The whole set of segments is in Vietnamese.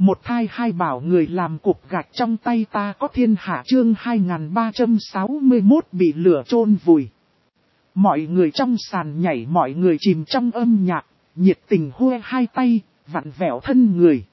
Một thai hai bảo người làm cục gạch trong tay ta có thiên hạ chương 2361 bị lửa chôn vùi. Mọi người trong sàn nhảy, mọi người chìm trong âm nhạc, nhiệt tình hô hai tay, vặn vẹo thân người.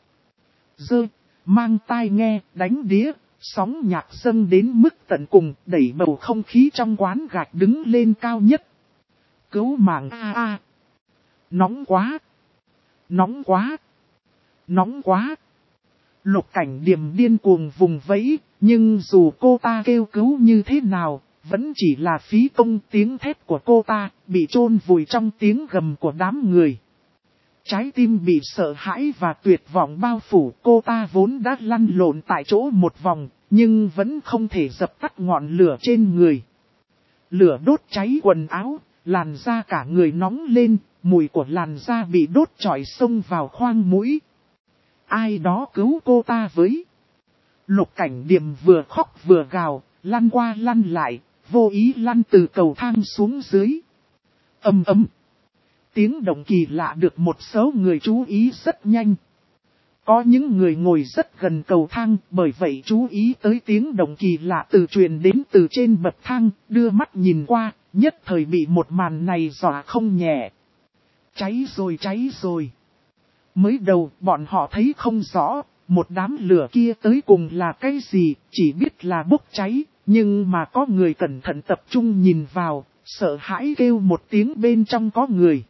Mang tai nghe, đánh đĩa, sóng nhạc dâng đến mức tận cùng, đẩy bầu không khí trong quán gạch đứng lên cao nhất. Cứu mạng a. Nóng quá! Nóng quá! Nóng quá! Lục Cảnh Điềm điên cuồng vùng vẫy, nhưng dù cô ta kêu cứu như thế nào, vẫn chỉ là phí công. Tiếng thét của cô ta bị chôn vùi trong tiếng gầm của đám người. Trái tim bị sợ hãi và tuyệt vọng bao phủ, cô ta vốn đã lăn lộn tại chỗ một vòng, nhưng vẫn không thể dập tắt ngọn lửa trên người. Lửa đốt cháy quần áo, làn da cả người nóng lên, mùi của làn da bị đốt chọi xông vào khoang mũi. Ai đó cứu cô ta với. Lục Cảnh Điềm vừa khóc vừa gào, lăn qua lăn lại, vô ý lăn từ cầu thang xuống dưới. Ầm ầm. Tiếng động kỳ lạ được một số người chú ý rất nhanh. Có những người ngồi rất gần cầu thang, bởi vậy chú ý tới tiếng động kỳ lạ truyền đến từ trên bậc thang, đưa mắt nhìn qua, nhất thời bị một màn này dọa không nhẹ. Cháy rồi, cháy rồi. Mới đầu bọn họ thấy không rõ, một đám lửa kia tới cùng là cái gì, chỉ biết là bốc cháy, nhưng mà có người cẩn thận tập trung nhìn vào, sợ hãi kêu một tiếng bên trong có người.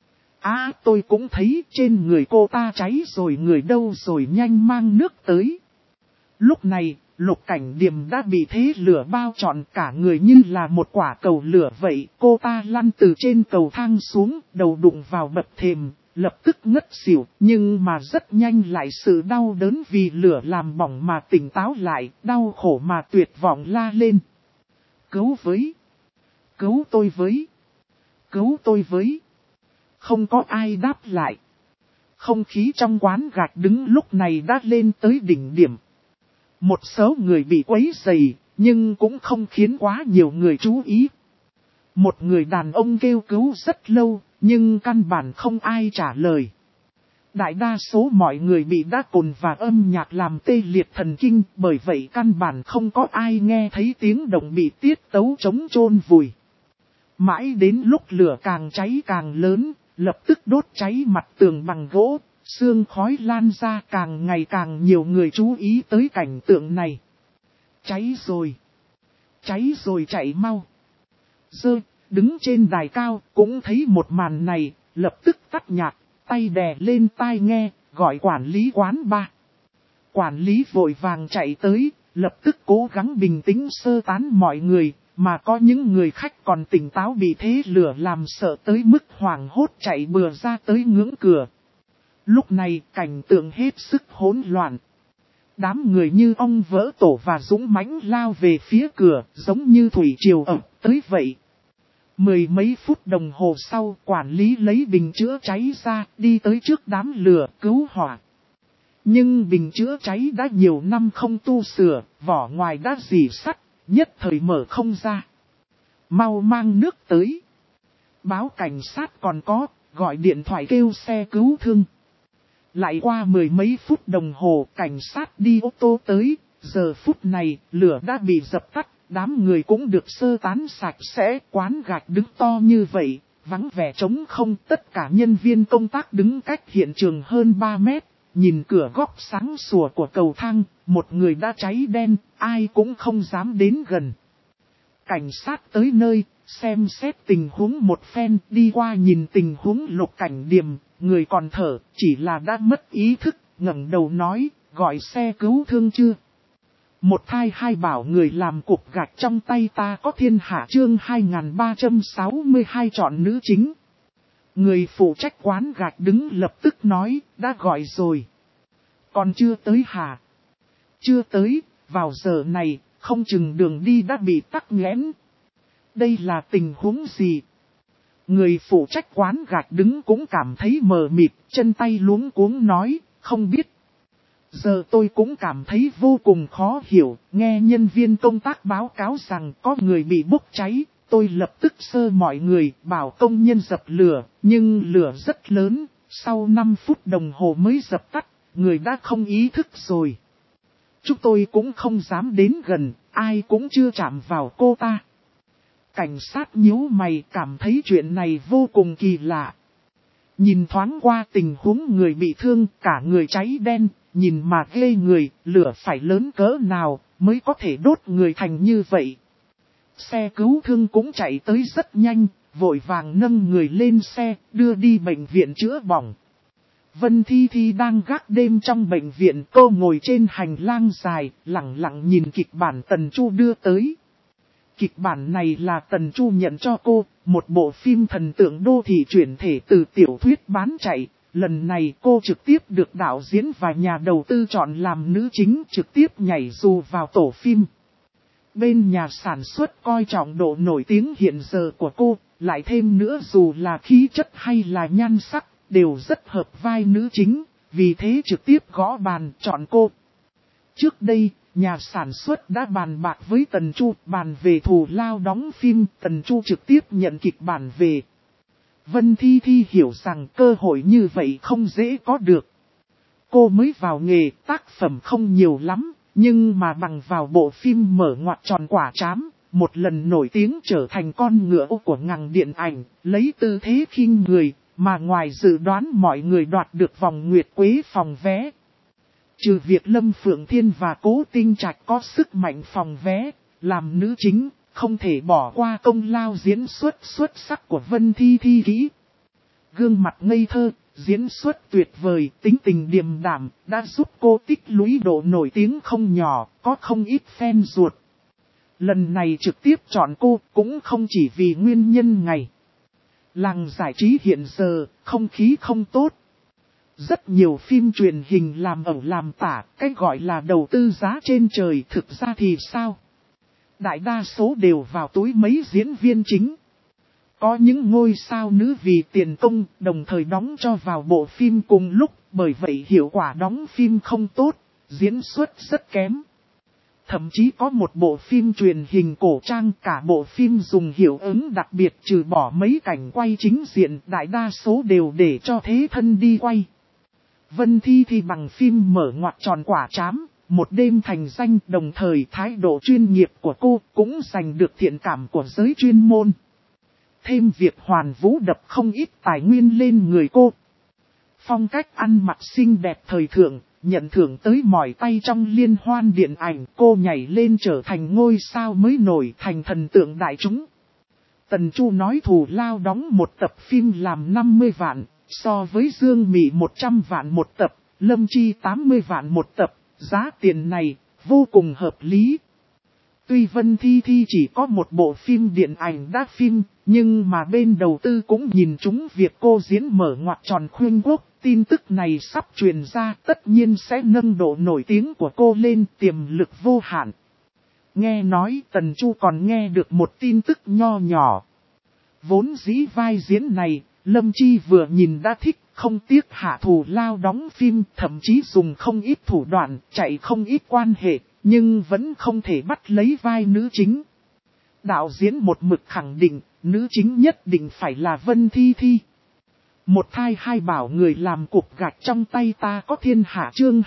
Tôi cũng thấy trên người cô ta cháy rồi, người đâu rồi, nhanh mang nước tới. Lúc này, Lục Cảnh Điềm đã bị thế lửa bao trọn, cả người như là một quả cầu lửa vậy. Cô ta lăn từ trên cầu thang xuống, đầu đụng vào bậc thềm, lập tức ngất xỉu, nhưng mà rất nhanh lại sự đau đớn vì lửa làm bỏng mà tỉnh táo lại, đau khổ mà tuyệt vọng la lên. Cứu với! Cứu tôi với! Cứu tôi với! Không có ai đáp lại. Không khí trong quán gạch đứng lúc này đã lên tới đỉnh điểm. Một số người bị quấy rầy, nhưng cũng không khiến quá nhiều người chú ý. Một người đàn ông kêu cứu rất lâu, nhưng căn bản không ai trả lời. Đại đa số mọi người bị đá cồn và âm nhạc làm tê liệt thần kinh, bởi vậy căn bản không có ai nghe thấy tiếng động bị tiết tấu chống chôn vùi. Mãi đến lúc lửa càng cháy càng lớn, lập tức đốt cháy mặt tường bằng gỗ, sương khói lan ra, càng ngày càng nhiều người chú ý tới cảnh tượng này. Cháy rồi! Cháy rồi, chạy mau! Đứng trên đài cao, cũng thấy một màn này, lập tức tắt nhạc, tay đè lên tai nghe, gọi quản lý quán bar. Quản lý vội vàng chạy tới, lập tức cố gắng bình tĩnh sơ tán mọi người, mà có những người khách còn tỉnh táo bị thế lửa làm sợ tới mức hoảng hốt chạy bừa ra tới ngưỡng cửa. Lúc này cảnh tượng hết sức hỗn loạn. Đám người như ong vỡ tổ và dũng mãnh lao về phía cửa, giống như thủy triều ập tới vậy. Mười mấy phút đồng hồ sau, quản lý lấy bình chữa cháy ra, đi tới trước đám lửa cứu hỏa. Nhưng bình chữa cháy đã nhiều năm không tu sửa, vỏ ngoài đã rỉ sắt, nhất thời mở không ra. Mau mang nước tới. Báo cảnh sát còn có, gọi điện thoại kêu xe cứu thương. Lại qua mười mấy phút đồng hồ, cảnh sát đi ô tô tới, giờ phút này, lửa đã bị dập tắt, đám người cũng được sơ tán sạch sẽ. Quán gạch đứng to như vậy, vắng vẻ trống không, tất cả nhân viên công tác đứng cách hiện trường hơn 3 mét, nhìn cửa góc sáng sủa của cầu thang, một người đã cháy đen, ai cũng không dám đến gần. Cảnh sát tới nơi, xem xét tình huống một phen, đi qua nhìn tình huống Lục Cảnh Điềm, người còn thở, chỉ là đã mất ý thức, ngẩng đầu nói, gọi xe cứu thương chưa? Một thai hai bảo người làm cục gạch trong tay ta có thiên hạ chương 2362 chọn nữ chính. Người phụ trách quán gạch đứng lập tức nói, đã gọi rồi. Còn chưa tới hả? Chưa tới, vào giờ này, không chừng đường đi đã bị tắc nghẽn. Đây là tình huống gì? Người phụ trách quán gạch đứng cũng cảm thấy mờ mịt, chân tay luống cuống nói, không biết. Giờ tôi cũng cảm thấy vô cùng khó hiểu, nghe nhân viên công tác báo cáo rằng có người bị bốc cháy, tôi lập tức sơ mọi người bảo công nhân dập lửa, nhưng lửa rất lớn, sau 5 phút đồng hồ mới dập tắt, người đã không ý thức rồi. Chúng tôi cũng không dám đến gần, ai cũng chưa chạm vào cô ta. Cảnh sát nhíu mày cảm thấy chuyện này vô cùng kỳ lạ. Nhìn thoáng qua tình huống người bị thương, cả người cháy đen, nhìn mà ghê người, lửa phải lớn cỡ nào mới có thể đốt người thành như vậy. Xe cứu thương cũng chạy tới rất nhanh, vội vàng nâng người lên xe, đưa đi bệnh viện chữa bỏng. Vân Thi Thi đang gác đêm trong bệnh viện, cô ngồi trên hành lang dài, lặng lặng nhìn kịch bản Tần Chu đưa tới. Kịch bản này là Tần Chu nhận cho cô, một bộ phim thần tượng đô thị chuyển thể từ tiểu thuyết bán chạy. Lần này cô trực tiếp được đạo diễn và nhà đầu tư chọn làm nữ chính, trực tiếp nhảy dù vào tổ phim. Bên nhà sản xuất coi trọng độ nổi tiếng hiện giờ của cô, lại thêm nữa dù là khí chất hay là nhan sắc, đều rất hợp vai nữ chính, vì thế trực tiếp gõ bàn chọn cô. Trước đây, nhà sản xuất đã bàn bạc với Tần Chu bàn về thù lao đóng phim, Tần Chu trực tiếp nhận kịch bản về. Vân Thi Thi hiểu rằng cơ hội như vậy không dễ có được. Cô mới vào nghề, tác phẩm không nhiều lắm, nhưng mà bằng vào bộ phim mở ngoặt tròn quả trám, một lần nổi tiếng trở thành con ngựa của ngành điện ảnh, lấy tư thế khinh người, mà ngoài dự đoán mọi người đoạt được vòng nguyệt quế phòng vé. Trừ việc Lâm Phượng Thiên và Cố Tinh Trạch có sức mạnh phòng vé, làm nữ chính, không thể bỏ qua công lao diễn xuất xuất sắc của Vân Thi Thi kỹ. Gương mặt ngây thơ, diễn xuất tuyệt vời, tính tình điềm đạm, đã giúp cô tích lũy độ nổi tiếng không nhỏ, có không ít fan ruột. Lần này trực tiếp chọn cô cũng không chỉ vì nguyên nhân này. Làng giải trí hiện giờ, không khí không tốt. Rất nhiều phim truyền hình làm ẩu làm tả, cái gọi là đầu tư giá trên trời thực ra thì sao? Đại đa số đều vào túi mấy diễn viên chính. Có những ngôi sao nữ vì tiền công, đồng thời đóng cho vào bộ phim cùng lúc, bởi vậy hiệu quả đóng phim không tốt, diễn xuất rất kém. Thậm chí có một bộ phim truyền hình cổ trang, cả bộ phim dùng hiệu ứng đặc biệt trừ bỏ mấy cảnh quay chính diện, đại đa số đều để cho thế thân đi quay. Vân Thi Thi bằng phim mở ngoặt tròn quả trám, một đêm thành danh, đồng thời thái độ chuyên nghiệp của cô cũng giành được thiện cảm của giới chuyên môn. Thêm việc Hoàn Vũ đập không ít tài nguyên lên người cô. Phong cách ăn mặc xinh đẹp thời thượng, nhận thưởng tới mỏi tay trong liên hoan điện ảnh, cô nhảy lên trở thành ngôi sao mới nổi, thành thần tượng đại chúng. Tần Chu nói thù lao đóng một tập phim làm 50 vạn, so với Dương Mị 100 vạn một tập, Lâm Chi 80 vạn một tập, giá tiền này vô cùng hợp lý. Tuy Vân Thi Thi chỉ có một bộ phim điện ảnh đa phim, nhưng mà bên đầu tư cũng nhìn trúng việc cô diễn mở ngoặt tròn khuyên quốc. Tin tức này sắp truyền ra tất nhiên sẽ nâng độ nổi tiếng của cô lên, tiềm lực vô hạn. Nghe nói Tần Chu còn nghe được một tin tức nho nhỏ. Vốn dĩ vai diễn này, Lâm Chi vừa nhìn đã thích, không tiếc hạ thù lao đóng phim, thậm chí dùng không ít thủ đoạn, chạy không ít quan hệ, nhưng vẫn không thể bắt lấy vai nữ chính. Đạo diễn một mực khẳng định, nữ chính nhất định phải là Vân Thi Thi. Một thai hai bảo người làm cục gạch trong tay ta có thiên hạ chương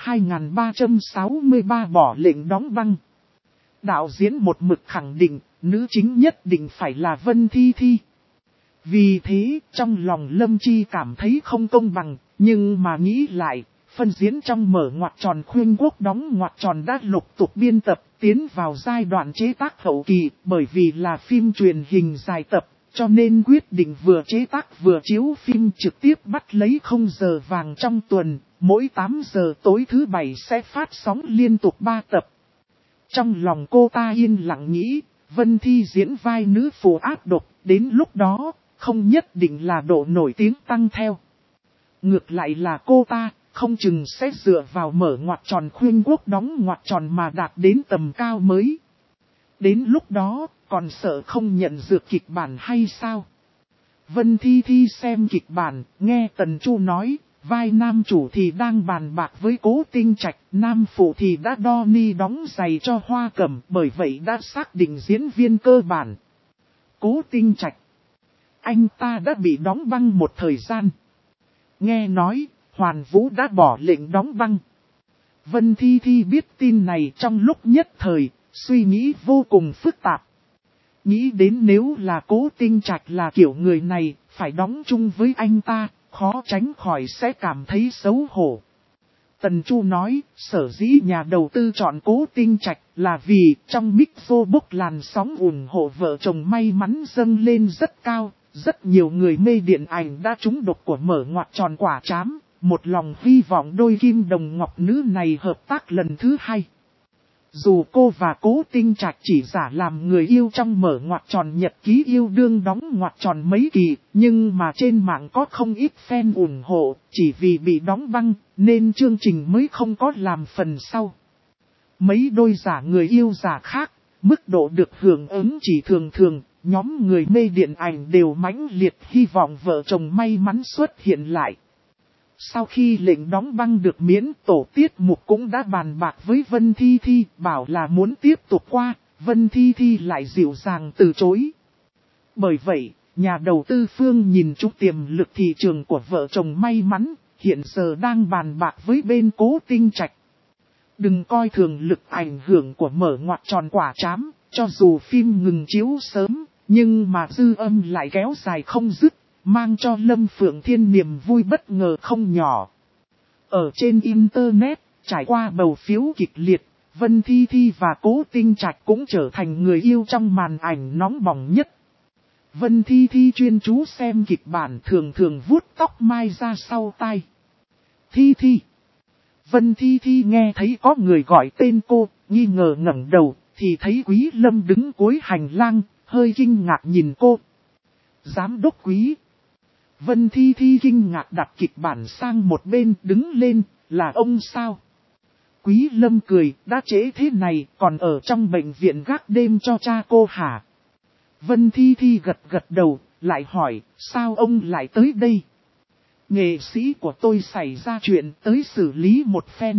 2363 bỏ lệnh đóng băng. Đạo diễn một mực khẳng định, nữ chính nhất định phải là Vân Thi Thi. Vì thế, trong lòng Lâm Chi cảm thấy không công bằng, nhưng mà nghĩ lại, phân diễn trong mở ngoặt tròn khuyên quốc đóng ngoặt tròn đã lục tục biên tập, tiến vào giai đoạn chế tác hậu kỳ, bởi vì là phim truyền hình dài tập. Cho nên quyết định vừa chế tác vừa chiếu phim trực tiếp bắt lấy 0 giờ vàng trong tuần, mỗi 8 giờ tối thứ Bảy sẽ phát sóng liên tục 3 tập. Trong lòng cô ta yên lặng nghĩ, Vân Thi diễn vai nữ phụ ác độc, đến lúc đó, không nhất định là độ nổi tiếng tăng theo. Ngược lại là cô ta, không chừng sẽ dựa vào mở ngoặt tròn khuyên quốc đóng ngoặt tròn mà đạt đến tầm cao mới. Đến lúc đó, còn sợ không nhận dược kịch bản hay sao? Vân Thi Thi xem kịch bản, nghe Tần Chu nói, vai nam chủ thì đang bàn bạc với Cố Tinh Trạch, nam phụ thì đã đo ni đóng giày cho Hoa Cẩm, bởi vậy đã xác định diễn viên cơ bản. Cố Tinh Trạch, anh ta đã bị đóng băng một thời gian. Nghe nói, Hoàn Vũ đã bỏ lệnh đóng băng. Vân Thi Thi biết tin này trong lúc nhất thời, suy nghĩ vô cùng phức tạp. Nghĩ đến nếu là Cố Tinh Trạch là kiểu người này, phải đóng chung với anh ta, khó tránh khỏi sẽ cảm thấy xấu hổ. Tần Chu nói, sở dĩ nhà đầu tư chọn Cố Tinh Trạch là vì trong Mixo làn sóng ủng hộ vợ chồng may mắn dâng lên rất cao, rất nhiều người mê điện ảnh đã trúng độc của mở ngoặc tròn quả trám, một lòng hy vọng đôi kim đồng ngọc nữ này hợp tác lần thứ hai. Dù cô và Cố Tinh Trạch chỉ giả làm người yêu trong mở ngoặc tròn nhật ký yêu đương đóng ngoặc tròn mấy kỳ, nhưng mà trên mạng có không ít fan ủng hộ, chỉ vì bị đóng băng, nên chương trình mới không có làm phần sau. Mấy đôi giả người yêu giả khác, mức độ được hưởng ứng chỉ thường thường, nhóm người mê điện ảnh đều mãnh liệt hy vọng vợ chồng may mắn xuất hiện lại. Sau khi lệnh đóng băng được miễn, tổ tiết mục cũng đã bàn bạc với Vân Thi Thi, bảo là muốn tiếp tục qua, Vân Thi Thi lại dịu dàng từ chối. Bởi vậy, nhà đầu tư phương nhìn trúng tiềm lực thị trường của vợ chồng may mắn, hiện giờ đang bàn bạc với bên Cố Tinh Trạch. Đừng coi thường lực ảnh hưởng của mở ngoặc tròn quả trám, cho dù phim ngừng chiếu sớm, nhưng mà dư âm lại kéo dài không dứt. Mang cho Lâm Phượng Thiên niềm vui bất ngờ không nhỏ. Ở trên Internet, trải qua bầu phiếu kịch liệt, Vân Thi Thi và Cố Tinh Trạch cũng trở thành người yêu trong màn ảnh nóng bỏng nhất. Vân Thi Thi chuyên chú xem kịch bản thường thường vuốt tóc mai ra sau tai. Thi Thi. Vân Thi Thi nghe thấy có người gọi tên cô, nghi ngờ ngẩng đầu, thì thấy Quý Lâm đứng cuối hành lang, hơi kinh ngạc nhìn cô. Giám đốc Quý. Vân Thi Thi kinh ngạc đặt kịch bản sang một bên đứng lên, là ông sao? Quý Lâm cười, đã trễ thế này còn ở trong bệnh viện gác đêm cho cha cô hả? Vân Thi Thi gật gật đầu, lại hỏi, sao ông lại tới đây? Nghệ sĩ của tôi xảy ra chuyện tới xử lý một phen.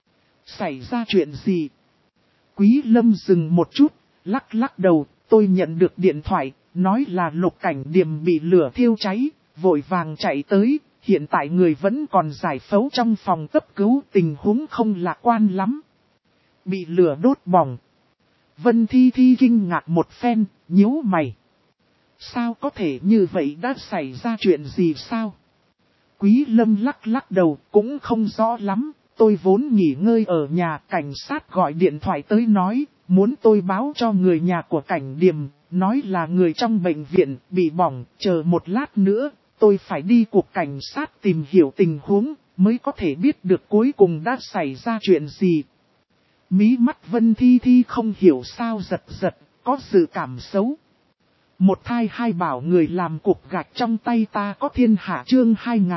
Xảy ra chuyện gì? Quý Lâm dừng một chút, lắc lắc đầu, tôi nhận được điện thoại, nói là Lục Cảnh Điềm bị lửa thiêu cháy. Vội vàng chạy tới, hiện tại người vẫn còn giải phẫu trong phòng cấp cứu, tình huống không lạc quan lắm. Bị lửa đốt bỏng. Vân Thi Thi kinh ngạc một phen, nhíu mày. Sao có thể như vậy, đã xảy ra chuyện gì sao? Quý Lâm lắc lắc đầu, cũng không rõ lắm, tôi vốn nghỉ ngơi ở nhà, cảnh sát gọi điện thoại tới nói, muốn tôi báo cho người nhà của Cảnh Điềm, nói là người trong bệnh viện bị bỏng, chờ một lát nữa. Tôi phải đi cục cảnh sát tìm hiểu tình huống, mới có thể biết được cuối cùng đã xảy ra chuyện gì. Mí mắt Vân Thi Thi không hiểu sao giật giật, có dự cảm xấu. Một thai hai bảo người làm cục gạch trong tay ta có thiên hạ chương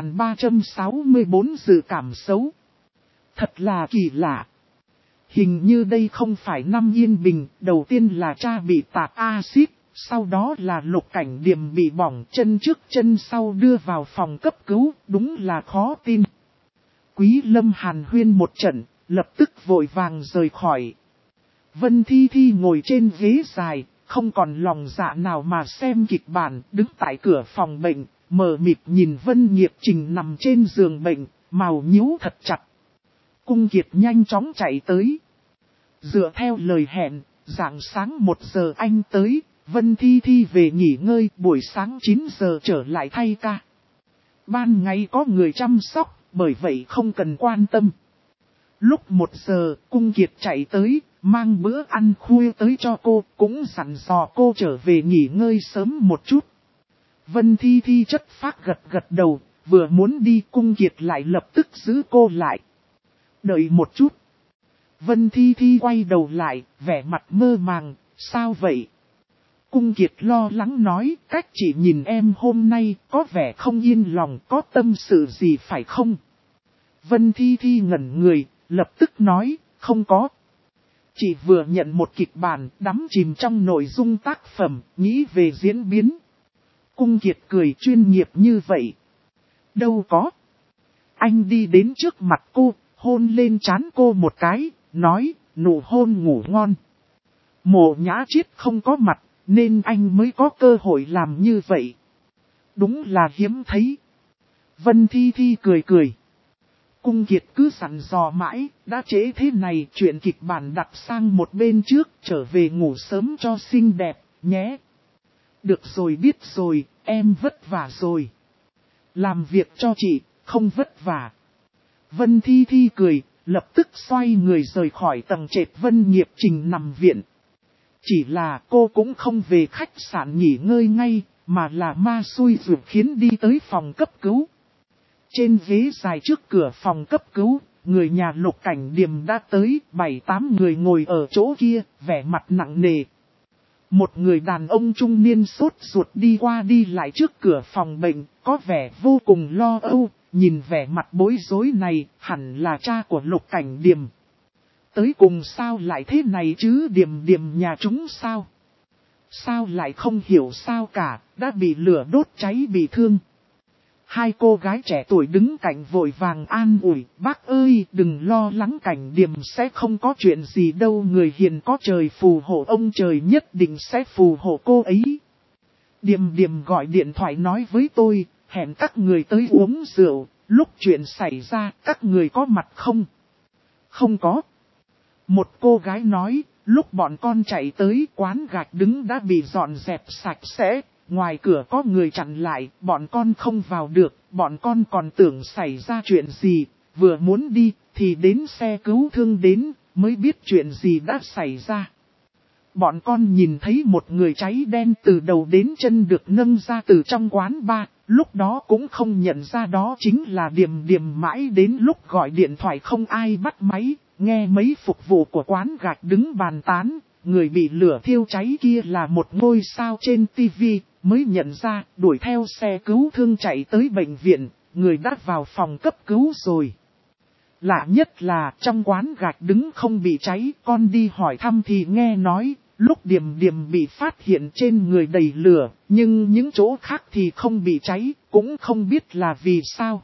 2364 dự cảm xấu. Thật là kỳ lạ. Hình như đây không phải năm Yên Bình, đầu tiên là cha bị tạt axit. Sau đó là Lục Cảnh Điềm bị bỏng, chân trước chân sau đưa vào phòng cấp cứu, đúng là khó tin. Quý Lâm hàn huyên một trận, lập tức vội vàng rời khỏi. Vân Thi Thi ngồi trên ghế dài, không còn lòng dạ nào mà xem kịch bản, đứng tại cửa phòng bệnh, mờ mịt nhìn Vân Nghiệp Trình nằm trên giường bệnh, màu nhíu thật chặt. Cung Kiệt nhanh chóng chạy tới. Dựa theo lời hẹn, rạng sáng 1 giờ anh tới. Vân Thi Thi về nghỉ ngơi, buổi sáng 9 giờ trở lại thay ca. Ban ngày có người chăm sóc, bởi vậy không cần quan tâm. Lúc 1 giờ, Cung Kiệt chạy tới, mang bữa ăn khuya tới cho cô, cũng dặn dò cô trở về nghỉ ngơi sớm một chút. Vân Thi Thi chất phác gật gật đầu, vừa muốn đi Cung Kiệt lại lập tức giữ cô lại. Đợi một chút. Vân Thi Thi quay đầu lại, vẻ mặt mơ màng, sao vậy? Cung Kiệt lo lắng nói, cách chị nhìn em hôm nay có vẻ không yên lòng, có tâm sự gì phải không? Vân Thi Thi ngẩn người, lập tức nói, không có. Chị vừa nhận một kịch bản, đắm chìm trong nội dung tác phẩm, nghĩ về diễn biến. Cung Kiệt cười chuyên nghiệp như vậy. Đâu có. Anh đi đến trước mặt cô, hôn lên trán cô một cái, nói, nụ hôn ngủ ngon. Mộ Nhã Chiết không có mặt, nên anh mới có cơ hội làm như vậy. Đúng là hiếm thấy. Vân Thi Thi cười cười. Cung Kiệt cứ sẵn dò mãi, đã trễ thế này chuyện kịch bản đặt sang một bên trước, trở về ngủ sớm cho xinh đẹp, nhé. Được rồi biết rồi, em vất vả rồi. Làm việc cho chị, không vất vả. Vân Thi Thi cười, lập tức xoay người rời khỏi tầng trệt Vân Nghiệp Trình nằm viện. Chỉ là cô cũng không về khách sạn nghỉ ngơi ngay, mà là ma xui rủi khiến đi tới phòng cấp cứu. Trên ghế dài trước cửa phòng cấp cứu, người nhà Lục Cảnh Điềm đã tới, 7-8 người ngồi ở chỗ kia, vẻ mặt nặng nề. Một người đàn ông trung niên sốt ruột đi qua đi lại trước cửa phòng bệnh, có vẻ vô cùng lo âu, nhìn vẻ mặt bối rối này, hẳn là cha của Lục Cảnh Điềm. Tới cùng sao lại thế này chứ, Điềm Điềm nhà chúng sao? Sao lại không hiểu sao cả, đã bị lửa đốt cháy bị thương. Hai cô gái trẻ tuổi đứng cạnh vội vàng an ủi, bác ơi đừng lo lắng, Cảnh Điềm sẽ không có chuyện gì đâu, người hiền có trời phù hộ, ông trời nhất định sẽ phù hộ cô ấy. Điềm Điềm gọi điện thoại nói với tôi, hẹn các người tới uống rượu, lúc chuyện xảy ra các người có mặt không? Không có. Một cô gái nói, lúc bọn con chạy tới quán gạch đứng đã bị dọn dẹp sạch sẽ. Ngoài cửa có người chặn lại, bọn con không vào được, bọn con còn tưởng xảy ra chuyện gì, vừa muốn đi, thì đến xe cứu thương đến, mới biết chuyện gì đã xảy ra. Bọn con nhìn thấy một người cháy đen từ đầu đến chân được nâng ra từ trong quán bar, lúc đó cũng không nhận ra đó chính là Điềm Điềm, mãi đến lúc gọi điện thoại không ai bắt máy, nghe mấy phục vụ của quán gạch đứng bàn tán, người bị lửa thiêu cháy kia là một ngôi sao trên TV. Mới nhận ra, đuổi theo xe cứu thương chạy tới bệnh viện, người đã vào phòng cấp cứu rồi. Lạ nhất là trong quán gạch đứng không bị cháy, con đi hỏi thăm thì nghe nói, lúc Điềm Điềm bị phát hiện trên người đầy lửa, nhưng những chỗ khác thì không bị cháy, cũng không biết là vì sao.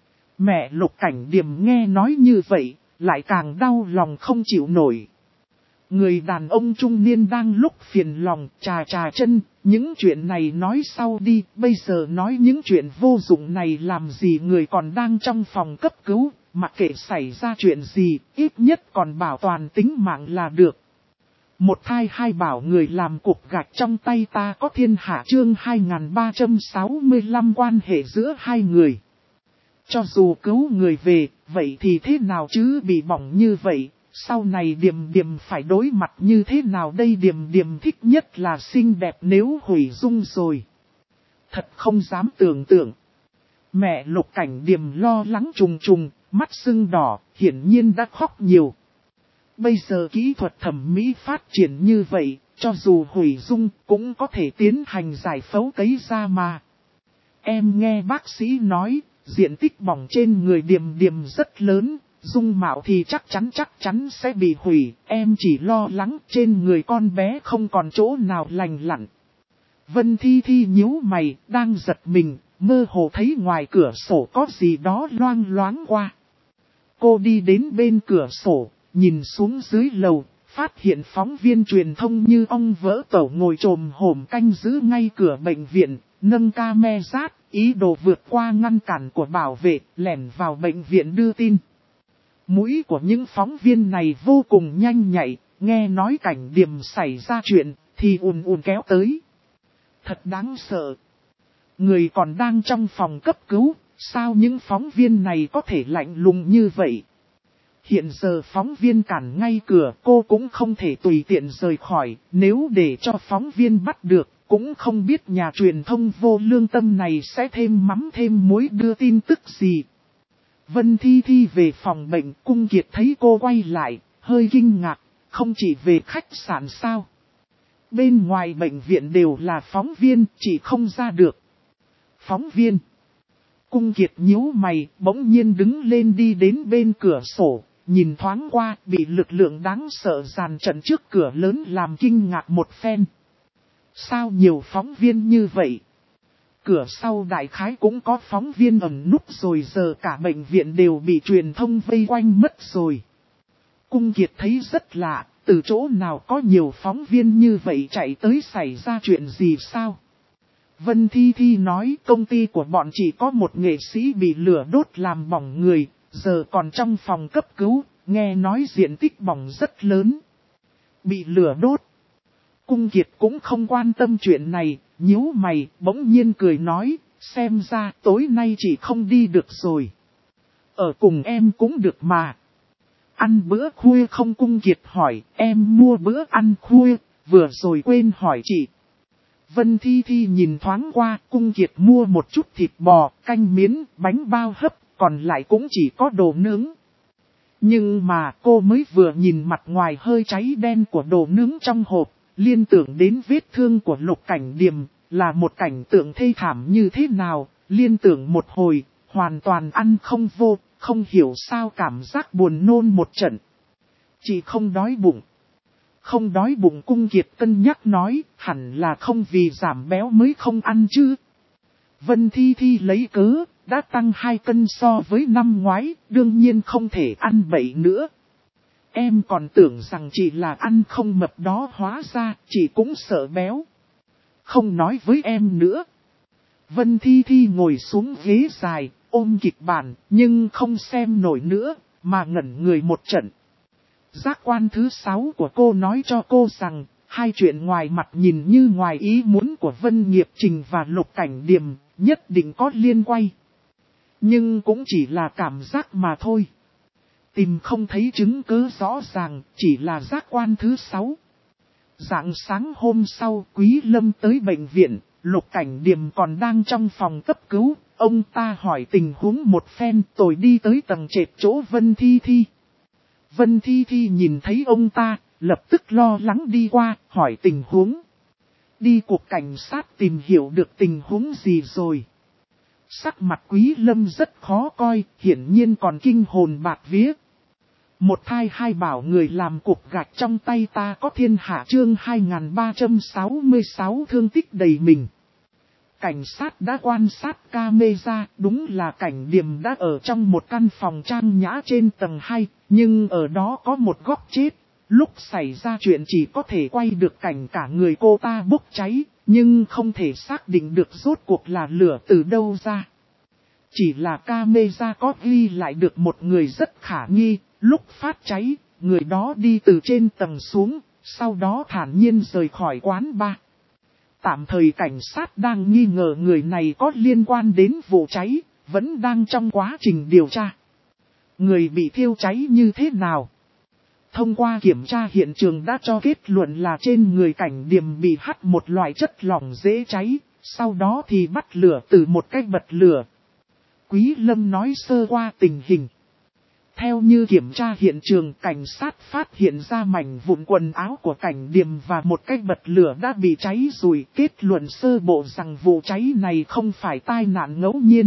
Mẹ Lục Cảnh Điềm nghe nói như vậy, lại càng đau lòng không chịu nổi. Người đàn ông trung niên đang lúc phiền lòng, chà chân, những chuyện này nói sau đi, bây giờ nói những chuyện vô dụng này làm gì, người còn đang trong phòng cấp cứu, mặc kệ xảy ra chuyện gì, ít nhất còn bảo toàn tính mạng là được. Một thai hai bảo người làm cục gạch trong tay ta có thiên hạ, chương 2365 quan hệ giữa hai người. Cho dù cứu người về, vậy thì thế nào chứ, bị bỏng như vậy. Sau này Điềm Điềm phải đối mặt như thế nào đây, Điềm Điềm thích nhất là xinh đẹp, nếu hủy dung rồi. Thật không dám tưởng tượng. Mẹ Lục Cảnh Điềm lo lắng trùng trùng, mắt sưng đỏ, hiển nhiên đã khóc nhiều. Bây giờ kỹ thuật thẩm mỹ phát triển như vậy, cho dù hủy dung cũng có thể tiến hành giải phẫu cấy ra mà. Em nghe bác sĩ nói, diện tích bỏng trên người Điềm Điềm rất lớn. Dung mạo thì chắc chắn sẽ bị hủy, em chỉ lo lắng trên người con bé không còn chỗ nào lành lặn. Vân Thi Thi nhíu mày, đang giật mình, mơ hồ thấy ngoài cửa sổ có gì đó loang loáng qua. Cô đi đến bên cửa sổ, nhìn xuống dưới lầu, phát hiện phóng viên truyền thông như ong vỡ tổ ngồi chồm hổm canh giữ ngay cửa bệnh viện, nâng camera, ý đồ vượt qua ngăn cản của bảo vệ, lẻn vào bệnh viện đưa tin. Mũi của những phóng viên này vô cùng nhanh nhạy, nghe nói Cảnh Điềm xảy ra chuyện, thì ùn kéo tới. Thật đáng sợ. Người còn đang trong phòng cấp cứu, sao những phóng viên này có thể lạnh lùng như vậy? Hiện giờ phóng viên cản ngay cửa, cô cũng không thể tùy tiện rời khỏi, nếu để cho phóng viên bắt được, cũng không biết nhà truyền thông vô lương tâm này sẽ thêm mắm thêm muối đưa tin tức gì. Vân Thi Thi về phòng bệnh, Cung Kiệt thấy cô quay lại, hơi kinh ngạc, không chỉ về khách sạn sao. Bên ngoài bệnh viện đều là phóng viên, chỉ không ra được. Phóng viên. Cung Kiệt nhíu mày, bỗng nhiên đứng lên đi đến bên cửa sổ, nhìn thoáng qua, bị lực lượng đáng sợ dàn trận trước cửa lớn làm kinh ngạc một phen. Sao nhiều phóng viên như vậy? Cửa sau đại khái cũng có phóng viên ẩn núp rồi, giờ cả bệnh viện đều bị truyền thông vây quanh mất rồi. Cung Kiệt thấy rất lạ, từ chỗ nào có nhiều phóng viên như vậy chạy tới, xảy ra chuyện gì sao? Vân Thi Thi nói công ty của bọn chỉ có một nghệ sĩ bị lửa đốt làm bỏng người, giờ còn trong phòng cấp cứu, nghe nói diện tích bỏng rất lớn. Bị lửa đốt. Cung Kiệt cũng không quan tâm chuyện này, nhíu mày, bỗng nhiên cười nói, xem ra tối nay chị không đi được rồi. Ở cùng em cũng được mà. Ăn bữa khuya không? Cung Kiệt hỏi, em mua bữa ăn khuya, vừa rồi quên hỏi chị. Vân Thi Thi nhìn thoáng qua, Cung Kiệt mua một chút thịt bò, canh miến, bánh bao hấp, còn lại cũng chỉ có đồ nướng. Nhưng mà cô mới vừa nhìn mặt ngoài hơi cháy đen của đồ nướng trong hộp, liên tưởng đến vết thương của Lục Cảnh Điềm, là một cảnh tượng thê thảm như thế nào, liên tưởng một hồi, hoàn toàn ăn không vô, không hiểu sao cảm giác buồn nôn một trận. Chị không đói bụng. Không đói bụng? Cung Kiệt cân nhắc nói, hẳn là không vì giảm béo mới không ăn chứ. Vân Thi Thi lấy cớ, đã tăng 2 cân so với năm ngoái, đương nhiên không thể ăn bậy nữa. Em còn tưởng rằng chị là ăn không mập đó, hóa ra chị cũng sợ béo. Không nói với em nữa. Vân Thi Thi ngồi xuống ghế dài, ôm kịch bản, nhưng không xem nổi nữa, mà ngẩn người một trận. Giác quan thứ 6 của cô nói cho cô rằng, hai chuyện ngoài mặt nhìn như ngoài ý muốn của Vân Nghiệp Trình và Lục Cảnh Điềm, nhất định có liên quan. Nhưng cũng chỉ là cảm giác mà thôi. Tìm không thấy chứng cứ rõ ràng, chỉ là giác quan thứ 6. Rạng sáng hôm sau, Quý Lâm tới bệnh viện, Lục Cảnh Điềm còn đang trong phòng cấp cứu. Ông ta hỏi tình huống một phen, rồi đi tới tầng trệt chỗ Vân Thi Thi. Vân Thi Thi nhìn thấy ông ta, lập tức lo lắng đi qua, hỏi tình huống. Đi cục cảnh sát tìm hiểu được tình huống gì rồi? Sắc mặt Quý Lâm rất khó coi, hiển nhiên còn kinh hồn bạt vía. Một thai hai bảo người làm cục gạch trong tay ta có thiên hạ, chương 2366 thương tích đầy mình. Cảnh sát đã quan sát camera, đúng là Cảnh Điềm đã ở trong một căn phòng trang nhã trên tầng 2, nhưng ở đó có một góc chết. Lúc xảy ra chuyện chỉ có thể quay được cảnh cả người cô ta bốc cháy, nhưng không thể xác định được rốt cuộc là lửa từ đâu ra. Chỉ là camera có ghi lại được một người rất khả nghi, lúc phát cháy, người đó đi từ trên tầng xuống, sau đó thản nhiên rời khỏi quán bar. Tạm thời cảnh sát đang nghi ngờ người này có liên quan đến vụ cháy, vẫn đang trong quá trình điều tra. Người bị thiêu cháy như thế nào? Thông qua kiểm tra hiện trường đã cho kết luận là trên người Cảnh Điềm bị hắt một loại chất lỏng dễ cháy, sau đó thì bắt lửa từ một cái bật lửa. Quý Lâm nói sơ qua tình hình. Theo như kiểm tra hiện trường, cảnh sát phát hiện ra mảnh vụn quần áo của Cảnh Điềm và một cái bật lửa đã bị cháy rụi. Kết luận sơ bộ rằng vụ cháy này không phải tai nạn ngẫu nhiên.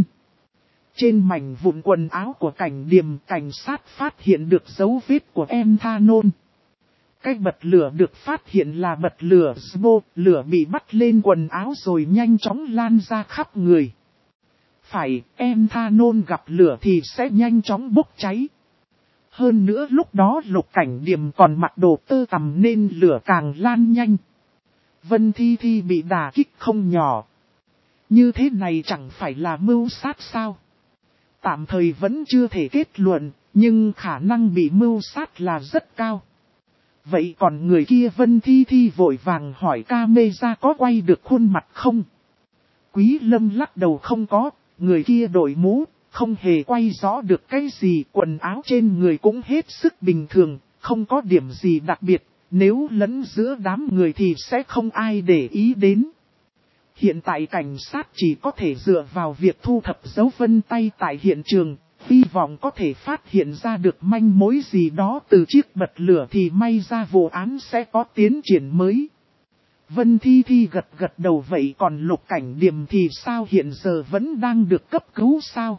Trên mảnh vụn quần áo của Cảnh Điềm, cảnh sát phát hiện được dấu vết của ethanol. Cái bật lửa được phát hiện là bật lửa SBO, lửa bị bắt lên quần áo rồi nhanh chóng lan ra khắp người. Phải, ethanol gặp lửa thì sẽ nhanh chóng bốc cháy. Hơn nữa lúc đó Lục Cảnh Điềm còn mặc đồ tơ tằm nên lửa càng lan nhanh. Vân Thi Thi bị đả kích không nhỏ. Như thế này chẳng phải là mưu sát sao? Tạm thời vẫn chưa thể kết luận, nhưng khả năng bị mưu sát là rất cao. Vậy còn người kia? Vân Thi Thi vội vàng hỏi camera có quay được khuôn mặt không? Quý Lâm lắc đầu không có, người kia đội mũ, không hề quay rõ được cái gì, quần áo trên người cũng hết sức bình thường, không có điểm gì đặc biệt, nếu lẫn giữa đám người thì sẽ không ai để ý đến. Hiện tại cảnh sát chỉ có thể dựa vào việc thu thập dấu vân tay tại hiện trường, hy vọng có thể phát hiện ra được manh mối gì đó từ chiếc bật lửa thì may ra vụ án sẽ có tiến triển mới. Vân Thi Thi gật đầu. Vậy còn Lục Cảnh Điềm thì sao, hiện giờ vẫn đang được cấp cứu sao?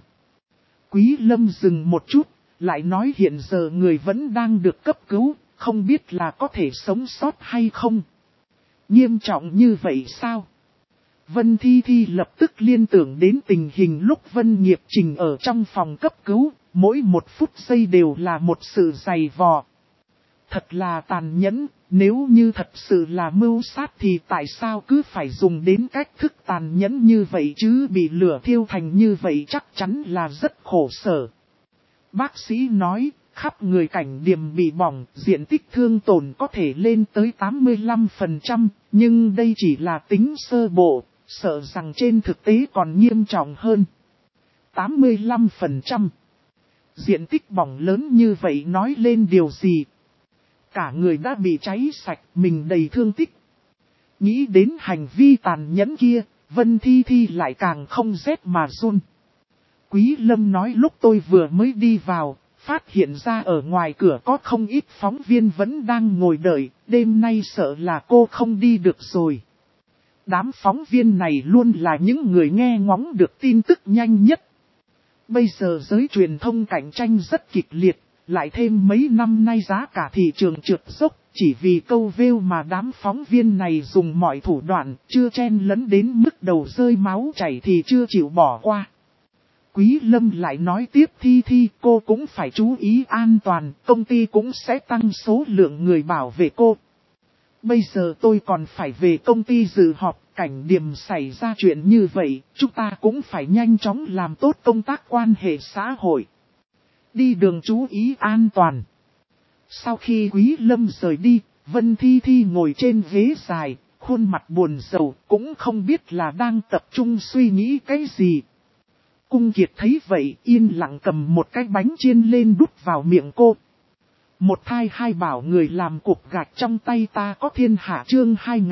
Quý Lâm dừng một chút, lại nói hiện giờ người vẫn đang được cấp cứu, không biết là có thể sống sót hay không. Nghiêm trọng như vậy sao? Vân Thi Thi lập tức liên tưởng đến tình hình lúc Vân Nghiệp Trình ở trong phòng cấp cứu, mỗi một phút giây đều là một sự dày vò. Thật là tàn nhẫn, nếu như thật sự là mưu sát thì tại sao cứ phải dùng đến cách thức tàn nhẫn như vậy chứ, bị lửa thiêu thành như vậy chắc chắn là rất khổ sở. Bác sĩ nói, khắp người Cảnh Điềm bị bỏng, diện tích thương tổn có thể lên tới 85%, nhưng đây chỉ là tính sơ bộ, sợ rằng trên thực tế còn nghiêm trọng hơn. 85%. Diện tích bỏng lớn như vậy nói lên điều gì? Cả người đã bị cháy sạch, mình đầy thương tích. Nghĩ đến hành vi tàn nhẫn kia, Vân Thi Thi lại càng không rét mà run. Quý Lâm nói lúc tôi vừa mới đi vào, phát hiện ra ở ngoài cửa có không ít phóng viên vẫn đang ngồi đợi, đêm nay sợ là cô không đi được rồi. Đám phóng viên này luôn là những người nghe ngóng được tin tức nhanh nhất. Bây giờ giới truyền thông cạnh tranh rất kịch liệt, lại thêm mấy năm nay giá cả thị trường trượt dốc, chỉ vì câu view mà đám phóng viên này dùng mọi thủ đoạn, chưa chen lấn đến mức đầu rơi máu chảy thì chưa chịu bỏ qua. Quý Lâm lại nói tiếp Thi Thi, cô cũng phải chú ý an toàn, công ty cũng sẽ tăng số lượng người bảo vệ cô. Bây giờ tôi còn phải về công ty dự họp, Cảnh Điềm xảy ra chuyện như vậy, chúng ta cũng phải nhanh chóng làm tốt công tác quan hệ xã hội. Đi đường chú ý an toàn. Sau khi Quý Lâm rời đi, Vân Thi Thi ngồi trên ghế dài, khuôn mặt buồn rầu, cũng không biết là đang tập trung suy nghĩ cái gì. Cung Kiệt thấy vậy, yên lặng cầm một cái bánh chiên lên đút vào miệng cô. Một thai hai bảo người làm cục gạch trong tay ta có thiên hạ chương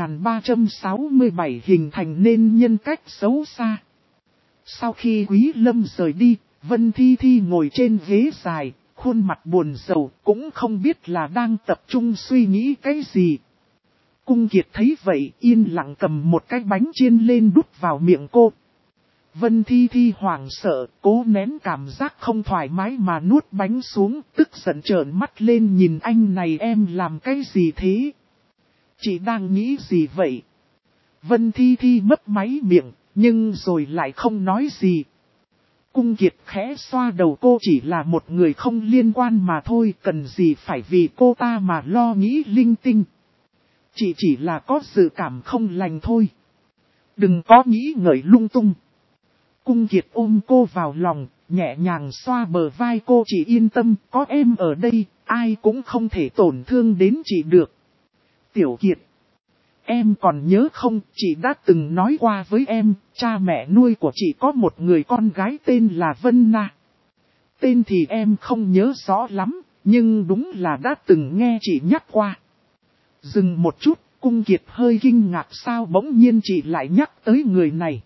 2367 hình thành nên nhân cách xấu xa. Sau khi Quý Lâm rời đi, Vân Thi Thi ngồi trên ghế dài, khuôn mặt buồn rầu, cũng không biết là đang tập trung suy nghĩ cái gì. Cung Kiệt thấy vậy, yên lặng cầm một cái bánh chiên lên đút vào miệng cô. Vân Thi Thi hoảng sợ, cố nén cảm giác không thoải mái mà nuốt bánh xuống, tức giận trợn mắt lên nhìn anh này em làm cái gì thế? Chị đang nghĩ gì vậy? Vân Thi Thi mấp máy miệng, nhưng rồi lại không nói gì. Cung Kiệt khẽ xoa đầu cô chỉ là một người không liên quan mà thôi, cần gì phải vì cô ta mà lo nghĩ linh tinh. Chị chỉ là có dự cảm không lành thôi. Đừng có nghĩ ngợi lung tung. Cung Kiệt ôm cô vào lòng, nhẹ nhàng xoa bờ vai cô chị yên tâm, có em ở đây, ai cũng không thể tổn thương đến chị được. Tiểu Kiệt, em còn nhớ không, chị đã từng nói qua với em, cha mẹ nuôi của chị có một người con gái tên là Vân Na. Tên thì em không nhớ rõ lắm, nhưng đúng là đã từng nghe chị nhắc qua. Dừng một chút, Cung Kiệt hơi kinh ngạc sao bỗng nhiên chị lại nhắc tới người này.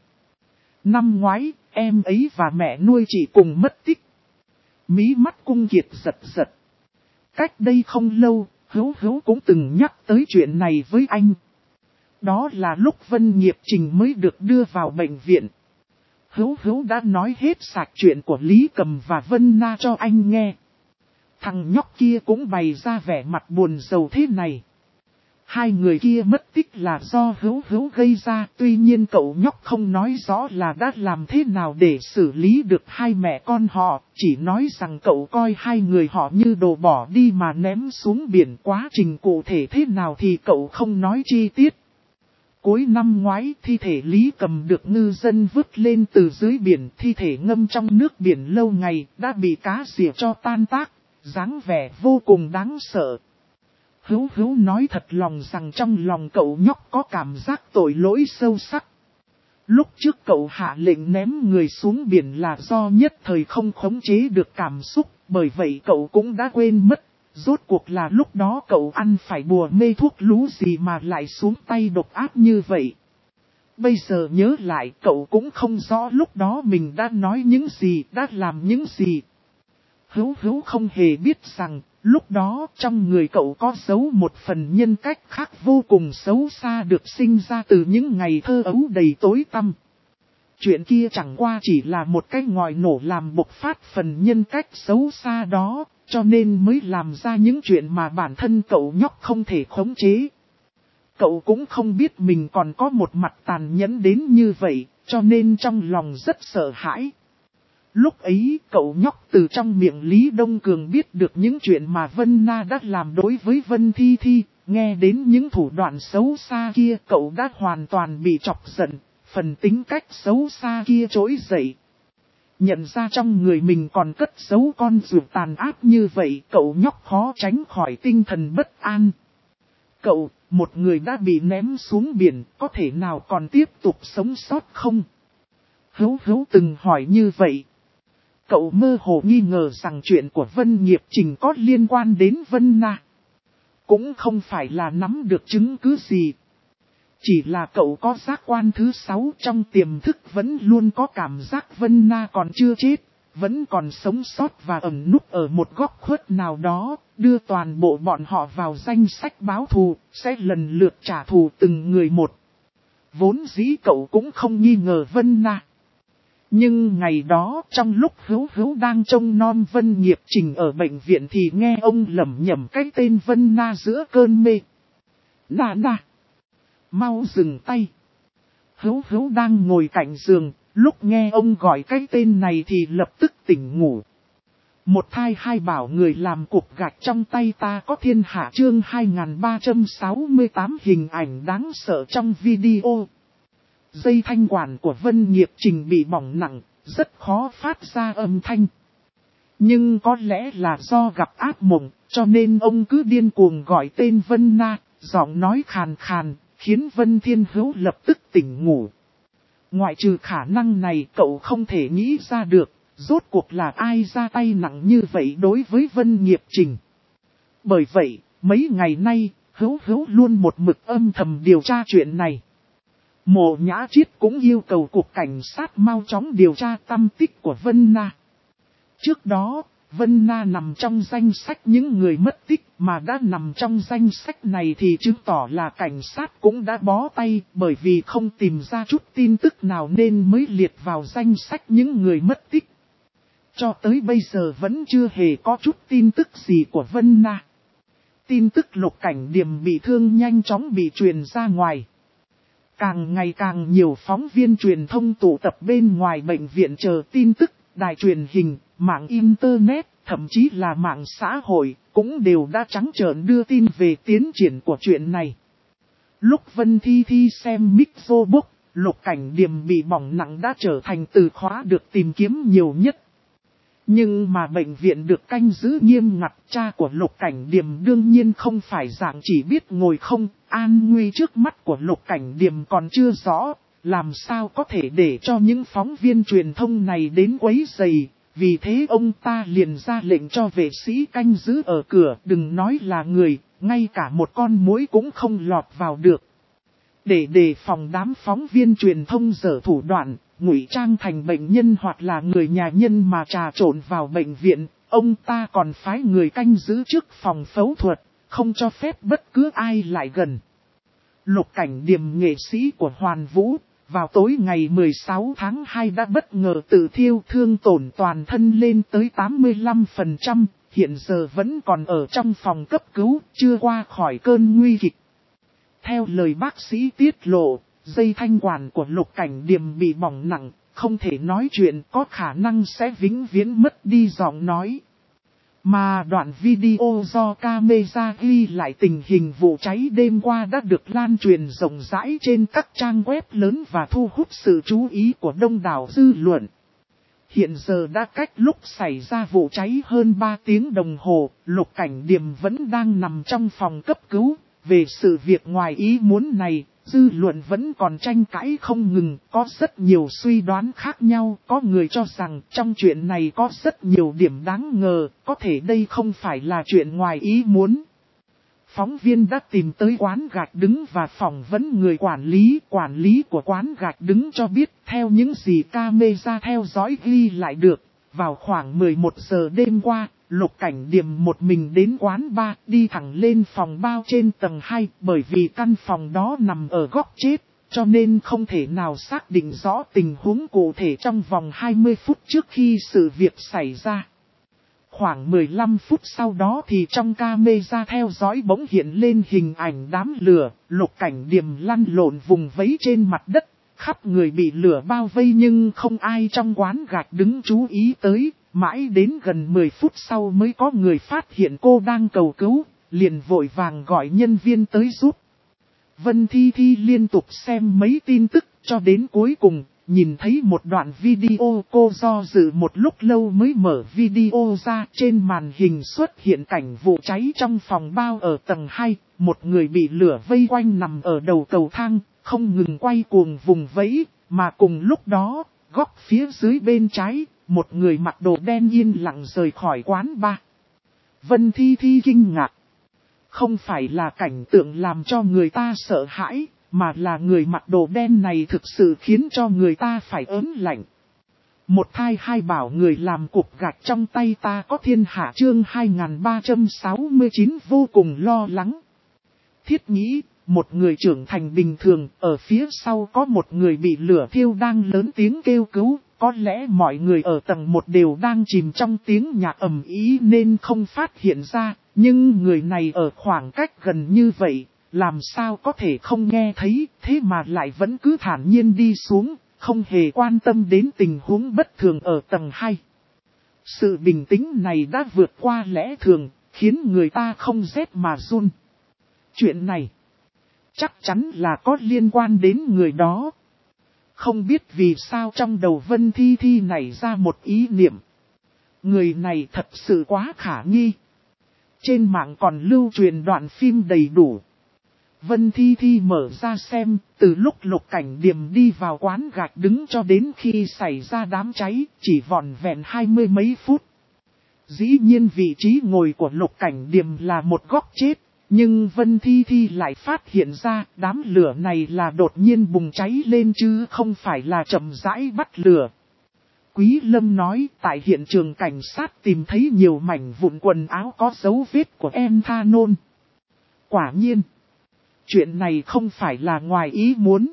Năm ngoái, em ấy và mẹ nuôi chị cùng mất tích. Mí mắt Cung Kiệt giật giật. Cách đây không lâu, Hữu cũng từng nhắc tới chuyện này với anh. Đó là lúc Vân Nghiệp Trình mới được đưa vào bệnh viện. Hữu đã nói hết sạch chuyện của Lý Cầm và Vân Na cho anh nghe. Thằng nhóc kia cũng bày ra vẻ mặt buồn rầu thế này. Hai người kia mất tích là do Hữu gây ra, tuy nhiên cậu nhóc không nói rõ là đã làm thế nào để xử lý được hai mẹ con họ, chỉ nói rằng cậu coi hai người họ như đồ bỏ đi mà ném xuống biển, quá trình cụ thể thế nào thì cậu không nói chi tiết. Cuối năm ngoái, thi thể Lý Cầm được ngư dân vứt lên từ dưới biển, thi thể ngâm trong nước biển lâu ngày, đã bị cá rỉa cho tan tác, dáng vẻ vô cùng đáng sợ. Hữu nói thật lòng rằng trong lòng cậu nhóc có cảm giác tội lỗi sâu sắc. Lúc trước cậu hạ lệnh ném người xuống biển là do nhất thời không khống chế được cảm xúc, bởi vậy cậu cũng đã quên mất. Rốt cuộc là lúc đó cậu ăn phải bùa mê thuốc lú gì mà lại xuống tay độc ác như vậy. Bây giờ nhớ lại cậu cũng không rõ lúc đó mình đã nói những gì, đã làm những gì. Hữu không hề biết rằng, lúc đó trong người cậu có giấu một phần nhân cách khác vô cùng xấu xa được sinh ra từ những ngày thơ ấu đầy tối tăm. Chuyện kia chẳng qua chỉ là một cái ngòi nổ làm bộc phát phần nhân cách xấu xa đó, cho nên mới làm ra những chuyện mà bản thân cậu nhóc không thể khống chế. Cậu cũng không biết mình còn có một mặt tàn nhẫn đến như vậy, cho nên trong lòng rất sợ hãi. Lúc ấy, cậu nhóc từ trong miệng Lý Đông Cường biết được những chuyện mà Vân Na đã làm đối với Vân Thi Thi, nghe đến những thủ đoạn xấu xa kia cậu đã hoàn toàn bị chọc giận, phần tính cách xấu xa kia trỗi dậy. Nhận ra trong người mình còn cất giấu con ruột tàn ác như vậy, cậu nhóc khó tránh khỏi tinh thần bất an. Cậu, một người đã bị ném xuống biển, có thể nào còn tiếp tục sống sót không? Hữu Hữu từng hỏi như vậy. Cậu mơ hồ nghi ngờ rằng chuyện của Vân Nghiệp Trình có liên quan đến Vân Na. Cũng không phải là nắm được chứng cứ gì. Chỉ là cậu có giác quan thứ 6 trong tiềm thức vẫn luôn có cảm giác Vân Na còn chưa chết, vẫn còn sống sót và ẩn núp ở một góc khuất nào đó, đưa toàn bộ bọn họ vào danh sách báo thù, sẽ lần lượt trả thù từng người một. Vốn dĩ cậu cũng không nghi ngờ Vân Na. Nhưng ngày đó trong lúc Hữu Hữu đang trông nom Vân Nghiệp Trình ở bệnh viện thì nghe ông lẩm nhẩm cái tên Vân Na giữa cơn mê. Na na! Mau dừng tay! Hữu Hữu đang ngồi cạnh giường, lúc nghe ông gọi cái tên này thì lập tức tỉnh ngủ. Một thai hai bảo người làm cục gạch trong tay ta có thiên hạ chương 2368 hình ảnh đáng sợ trong video. Dây thanh quản của Vân Nghiệp Trình bị bỏng nặng, rất khó phát ra âm thanh. Nhưng có lẽ là do gặp ác mộng, cho nên ông cứ điên cuồng gọi tên Vân Na, giọng nói khàn khàn, khiến Vân Thiên Hữu lập tức tỉnh ngủ. Ngoại trừ khả năng này cậu không thể nghĩ ra được, rốt cuộc là ai ra tay nặng như vậy đối với Vân Nghiệp Trình. Bởi vậy, mấy ngày nay, Hữu Hữu luôn một mực âm thầm điều tra chuyện này. Mộ Nhã Chiết cũng yêu cầu cục cảnh sát mau chóng điều tra tăm tích của Vân Na. Trước đó, Vân Na nằm trong danh sách những người mất tích, mà đã nằm trong danh sách này thì chứng tỏ là cảnh sát cũng đã bó tay, bởi vì không tìm ra chút tin tức nào nên mới liệt vào danh sách những người mất tích. Cho tới bây giờ vẫn chưa hề có chút tin tức gì của Vân Na. Tin tức Lục Cảnh Điềm bị thương nhanh chóng bị truyền ra ngoài. Càng ngày càng nhiều phóng viên truyền thông tụ tập bên ngoài bệnh viện chờ tin tức, đài truyền hình, mạng internet, thậm chí là mạng xã hội, cũng đều đã trắng trợn đưa tin về tiến triển của chuyện này. Lúc Vân Thi Thi xem Mixobook, Lục Cảnh Điềm bị bỏng nặng đã trở thành từ khóa được tìm kiếm nhiều nhất. Nhưng mà bệnh viện được canh giữ nghiêm ngặt, cha của Lục Cảnh Điềm đương nhiên không phải dạng chỉ biết ngồi không, an nguy trước mắt của Lục Cảnh Điềm còn chưa rõ, làm sao có thể để cho những phóng viên truyền thông này đến quấy rầy, vì thế ông ta liền ra lệnh cho vệ sĩ canh giữ ở cửa, đừng nói là người, ngay cả một con muỗi cũng không lọt vào được. Để đề phòng đám phóng viên truyền thông dở thủ đoạn, ngụy trang thành bệnh nhân hoặc là người nhà nhân mà trà trộn vào bệnh viện, ông ta còn phái người canh giữ trước phòng phẫu thuật, không cho phép bất cứ ai lại gần. Lục Cảnh Điềm, nghệ sĩ của Hoàn Vũ, vào tối ngày 16 tháng 2 đã bất ngờ tự thiêu, thương tổn toàn thân lên tới 85%, hiện giờ vẫn còn ở trong phòng cấp cứu, chưa qua khỏi cơn nguy kịch. Theo lời bác sĩ tiết lộ, dây thanh quản của Lục Cảnh Điềm bị bỏng nặng, không thể nói chuyện, có khả năng sẽ vĩnh viễn mất đi giọng nói. Mà đoạn video do camera ghi lại tình hình vụ cháy đêm qua đã được lan truyền rộng rãi trên các trang web lớn và thu hút sự chú ý của đông đảo dư luận. Hiện giờ đã cách lúc xảy ra vụ cháy hơn 3 tiếng đồng hồ, Lục Cảnh Điềm vẫn đang nằm trong phòng cấp cứu. Về sự việc ngoài ý muốn này, dư luận vẫn còn tranh cãi không ngừng, có rất nhiều suy đoán khác nhau, có người cho rằng trong chuyện này có rất nhiều điểm đáng ngờ, có thể đây không phải là chuyện ngoài ý muốn. Phóng viên đã tìm tới quán gạch đứng và phỏng vấn người quản lý của quán gạch đứng cho biết theo những gì camera theo dõi ghi lại được, vào khoảng 11 giờ đêm qua, Lục Cảnh Điềm một mình đến quán bar, đi thẳng lên phòng bao trên tầng 2, bởi vì căn phòng đó nằm ở góc chết, cho nên không thể nào xác định rõ tình huống cụ thể trong vòng 20 phút trước khi sự việc xảy ra. Khoảng 15 phút sau đó thì trong camera theo dõi bỗng hiện lên hình ảnh đám lửa, Lục Cảnh Điềm lăn lộn vùng vẫy trên mặt đất, khắp người bị lửa bao vây nhưng không ai trong quán gạch đứng chú ý tới. Mãi đến gần 10 phút sau mới có người phát hiện cô đang cầu cứu, liền vội vàng gọi nhân viên tới giúp. Vân Thi Thi liên tục xem mấy tin tức cho đến cuối cùng, nhìn thấy một đoạn video, cô do dự một lúc lâu mới mở video ra. Trên màn hình xuất hiện cảnh vụ cháy trong phòng bao ở tầng 2, một người bị lửa vây quanh nằm ở đầu cầu thang, không ngừng quay cuồng vùng vẫy, mà cùng lúc đó, góc phía dưới bên trái, một người mặc đồ đen yên lặng rời khỏi quán bar. Vân Thi Thi kinh ngạc. Không phải là cảnh tượng làm cho người ta sợ hãi, mà là người mặc đồ đen này thực sự khiến cho người ta phải ớn lạnh. Một thai hai bảo người làm cục gạch trong tay ta có thiên hạ chương 2369 vô cùng lo lắng. Thiết nghĩ, một người trưởng thành bình thường, ở phía sau có một người bị lửa thiêu đang lớn tiếng kêu cứu. Có lẽ mọi người ở tầng 1 đều đang chìm trong tiếng nhạc ầm ĩ nên không phát hiện ra, nhưng người này ở khoảng cách gần như vậy, làm sao có thể không nghe thấy, thế mà lại vẫn cứ thản nhiên đi xuống, không hề quan tâm đến tình huống bất thường ở tầng 2. Sự bình tĩnh này đã vượt qua lẽ thường, khiến người ta không rét mà run. Chuyện này chắc chắn là có liên quan đến người đó. Không biết vì sao trong đầu Vân Thi Thi nảy ra một ý niệm. Người này thật sự quá khả nghi. Trên mạng còn lưu truyền đoạn phim đầy đủ. Vân Thi Thi mở ra xem, từ lúc Lục Cảnh Điềm đi vào quán gạch đứng cho đến khi xảy ra đám cháy, chỉ vỏn vẹn 20 mấy phút. Dĩ nhiên vị trí ngồi của Lục Cảnh Điềm là một góc chết. Nhưng Vân Thi Thi lại phát hiện ra đám lửa này là đột nhiên bùng cháy lên chứ không phải là chậm rãi bắt lửa. Quý Lâm nói tại hiện trường cảnh sát tìm thấy nhiều mảnh vụn quần áo có dấu vết của Ethanol. Quả nhiên, chuyện này không phải là ngoài ý muốn,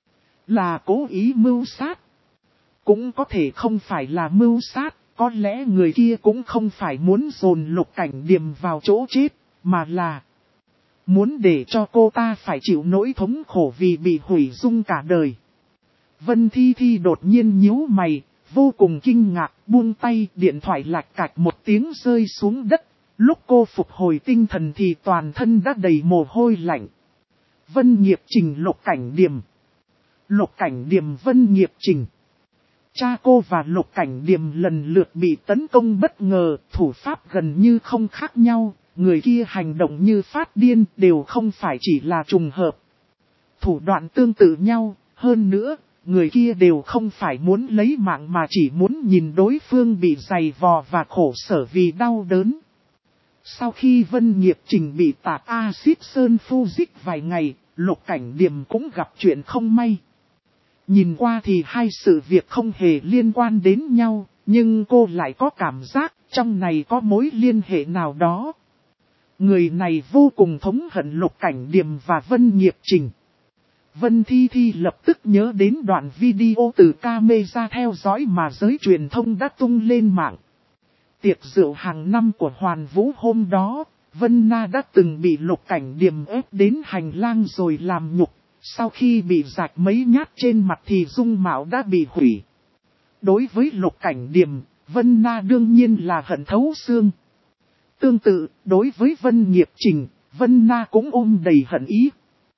là cố ý mưu sát. Cũng có thể không phải là mưu sát, có lẽ người kia cũng không phải muốn dồn Lục Cảnh Điềm vào chỗ chết, mà là muốn để cho cô ta phải chịu nỗi thống khổ vì bị hủy dung cả đời. Vân Thi Thi đột nhiên nhíu mày, vô cùng kinh ngạc, buông tay, điện thoại lạch cạch một tiếng rơi xuống đất. Lúc cô phục hồi tinh thần thì toàn thân đã đầy mồ hôi lạnh. Vân Nghiệp Trình Lục Cảnh Điềm. Lục Cảnh Điềm Vân Nghiệp Trình. Cha cô và Lục Cảnh Điềm lần lượt bị tấn công bất ngờ, thủ pháp gần như không khác nhau. Người kia hành động như phát điên đều không phải chỉ là trùng hợp. Thủ đoạn tương tự nhau, hơn nữa, người kia đều không phải muốn lấy mạng mà chỉ muốn nhìn đối phương bị dày vò và khổ sở vì đau đớn. Sau khi Vân Nghiệp Trình bị tạt axit sơn fujic vài ngày, Lục Cảnh Điềm cũng gặp chuyện không may. Nhìn qua thì hai sự việc không hề liên quan đến nhau, nhưng cô lại có cảm giác trong này có mối liên hệ nào đó. Người này vô cùng thống hận Lục Cảnh Điềm và Vân Nghiệp Trình. Vân Thi Thi lập tức nhớ đến đoạn video từ camera theo dõi mà giới truyền thông đã tung lên mạng. Tiệc rượu hàng năm của Hoàn Vũ hôm đó, Vân Na đã từng bị Lục Cảnh Điềm ép đến hành lang rồi làm nhục. Sau khi bị rạch mấy nhát trên mặt thì dung mạo đã bị hủy. Đối với Lục Cảnh Điềm, Vân Na đương nhiên là hận thấu xương. Tương tự, đối với Vân Nghiệp Trình, Vân Na cũng ôm đầy hận ý.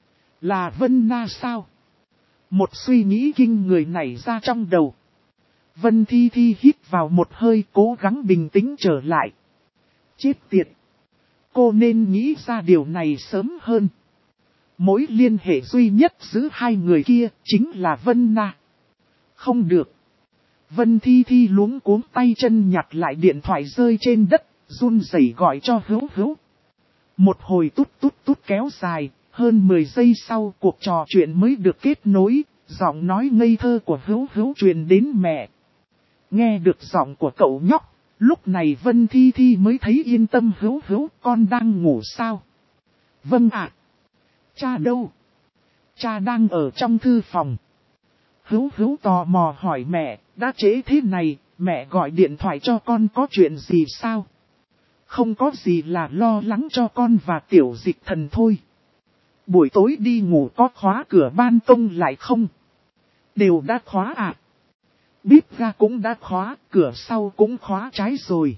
Là Vân Na sao? Một suy nghĩ kinh người nảy ra trong đầu. Vân Thi Thi hít vào một hơi cố gắng bình tĩnh trở lại. Chết tiệt! Cô nên nghĩ ra điều này sớm hơn. Mối liên hệ duy nhất giữa hai người kia chính là Vân Na. Không được. Vân Thi Thi luống cuống tay chân nhặt lại điện thoại rơi trên đất, run rẩy gọi cho Hữu Hữu. Một hồi tút tút tút kéo dài, hơn 10 giây sau cuộc trò chuyện mới được kết nối, giọng nói ngây thơ của Hữu Hữu truyền đến mẹ. Nghe được giọng của cậu nhóc, lúc này Vân Thi Thi mới thấy yên tâm. Hữu Hữu, con đang ngủ sao? Vâng ạ. Cha đâu? Cha đang ở trong thư phòng. Hữu Hữu tò mò hỏi mẹ, đã trễ thế này, mẹ gọi điện thoại cho con có chuyện gì sao? Không có gì, là lo lắng cho con và Tiểu Dịch Thần thôi. Buổi tối đi ngủ có khóa cửa ban công lại không? Đều đã khóa ạ. Bếp ga cũng đã khóa, cửa sau cũng khóa trái rồi.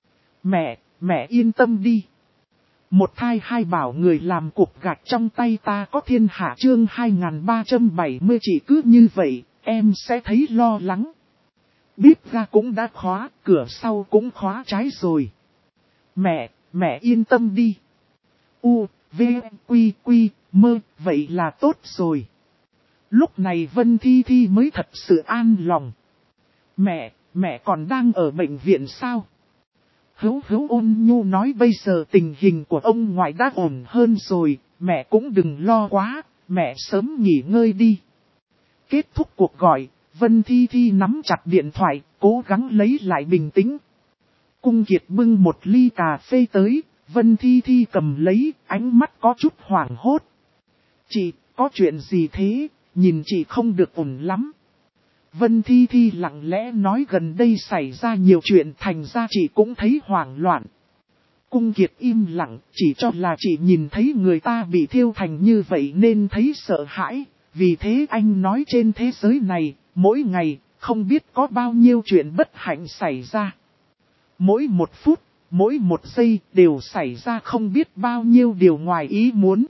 Mẹ yên tâm đi. Một thai hai bảo người làm cục gạch trong tay ta có thiên hạ chương 2370 chỉ cứ như vậy, em sẽ thấy lo lắng. Bếp ga cũng đã khóa, cửa sau cũng khóa trái rồi. Mẹ yên tâm đi. U, V, Quy, Quy, Mơ, vậy là tốt rồi. Lúc này Vân Thi Thi mới thật sự an lòng. Mẹ còn đang ở bệnh viện sao? Hữu ôn nhu nói bây giờ tình hình của ông ngoại đã ổn hơn rồi, mẹ cũng đừng lo quá, mẹ sớm nghỉ ngơi đi. Kết thúc cuộc gọi, Vân Thi Thi nắm chặt điện thoại, cố gắng lấy lại bình tĩnh. Cung Kiệt bưng một ly cà phê tới, Vân Thi Thi cầm lấy, ánh mắt có chút hoảng hốt. Chị, có chuyện gì thế, nhìn chị không được ổn lắm. Vân Thi Thi lặng lẽ nói gần đây xảy ra nhiều chuyện thành ra chị cũng thấy hoảng loạn. Cung Kiệt im lặng, chỉ cho là chị nhìn thấy người ta bị thiêu thành như vậy nên thấy sợ hãi. Vì thế anh nói trên thế giới này, mỗi ngày, không biết có bao nhiêu chuyện bất hạnh xảy ra. Mỗi một phút, mỗi một giây đều xảy ra không biết bao nhiêu điều ngoài ý muốn.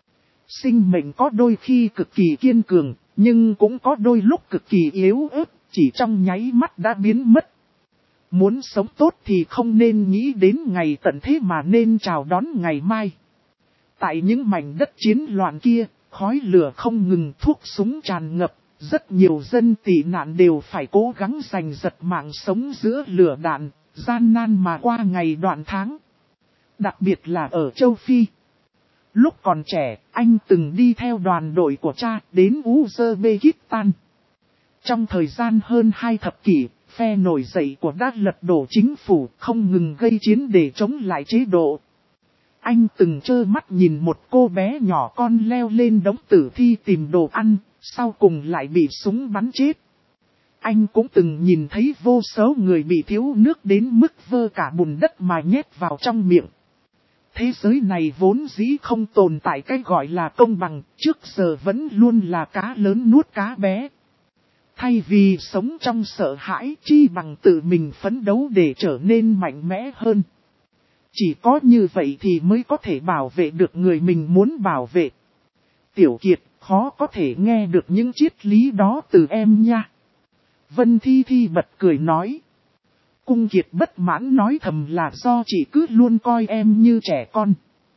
Sinh mệnh có đôi khi cực kỳ kiên cường, nhưng cũng có đôi lúc cực kỳ yếu ớt, chỉ trong nháy mắt đã biến mất. Muốn sống tốt thì không nên nghĩ đến ngày tận thế mà nên chào đón ngày mai. Tại những mảnh đất chiến loạn kia, khói lửa không ngừng, thuốc súng tràn ngập, rất nhiều dân tị nạn đều phải cố gắng giành giật mạng sống giữa lửa đạn, gian nan mà qua ngày đoạn tháng. Đặc biệt là ở châu Phi. Lúc còn trẻ, anh từng đi theo đoàn đội của cha đến Uzbekistan. Trong thời gian hơn 2 thập kỷ, phe nổi dậy của đã lật đổ chính phủ không ngừng gây chiến để chống lại chế độ. Anh từng trơ mắt nhìn một cô bé nhỏ con leo lên đống tử thi tìm đồ ăn, sau cùng lại bị súng bắn chết. Anh cũng từng nhìn thấy vô số người bị thiếu nước đến mức vơ cả bùn đất mà nhét vào trong miệng. Thế giới này vốn dĩ không tồn tại cái gọi là công bằng, trước giờ vẫn luôn là cá lớn nuốt cá bé. Thay vì sống trong sợ hãi, chi bằng tự mình phấn đấu để trở nên mạnh mẽ hơn. Chỉ có như vậy thì mới có thể bảo vệ được người mình muốn bảo vệ. Tiểu Kiệt, khó có thể nghe được những triết lý đó từ em nha. Vân Thi Thi bật cười nói. Cung Kiệt bất mãn nói thầm là do chị cứ luôn coi em như trẻ con.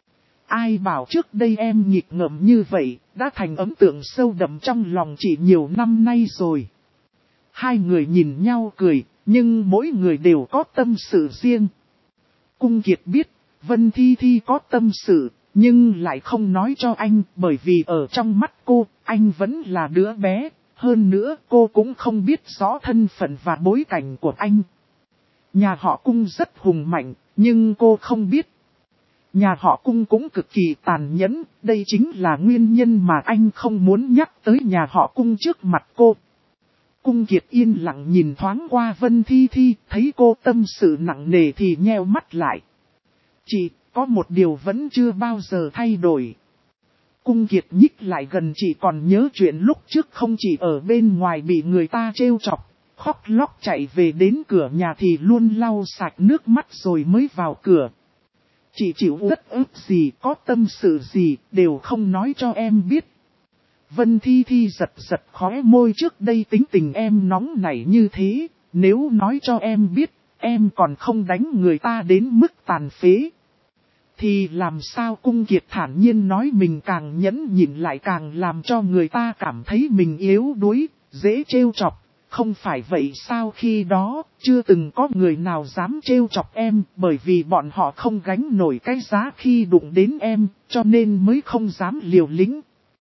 Ai bảo trước đây em nghịch ngợm như vậy, đã thành ấn tượng sâu đậm trong lòng chị nhiều năm nay rồi. Hai người nhìn nhau cười, nhưng mỗi người đều có tâm sự riêng. Cung Kiệt biết, Vân Thi Thi có tâm sự, nhưng lại không nói cho anh, bởi vì ở trong mắt cô, anh vẫn là đứa bé. Hơn nữa cô cũng không biết rõ thân phận và bối cảnh của anh. Nhà họ Cung rất hùng mạnh, nhưng cô không biết. Nhà họ Cung cũng cực kỳ tàn nhẫn, đây chính là nguyên nhân mà anh không muốn nhắc tới nhà họ Cung trước mặt cô. Cung Kiệt yên lặng nhìn thoáng qua Vân Thi Thi, thấy cô tâm sự nặng nề thì nheo mắt lại. Chị, có một điều vẫn chưa bao giờ thay đổi. Cung Kiệt nhích lại gần, chị còn nhớ chuyện lúc trước không chỉ ở bên ngoài bị người ta trêu chọc, khóc lóc chạy về đến cửa nhà thì luôn lau sạch nước mắt rồi mới vào cửa. Chị chịu rất ức gì, có tâm sự gì, đều không nói cho em biết. Vân Thi Thi giật giật khóe môi, trước đây tính tình em nóng nảy như thế, nếu nói cho em biết, em còn không đánh người ta đến mức tàn phế. Thì làm sao? Cung Kiệt thản nhiên nói, mình càng nhẫn nhịn lại càng làm cho người ta cảm thấy mình yếu đuối, dễ trêu chọc. Không phải vậy sao? Khi đó, chưa từng có người nào dám trêu chọc em, bởi vì bọn họ không gánh nổi cái giá khi đụng đến em, cho nên mới không dám liều lĩnh.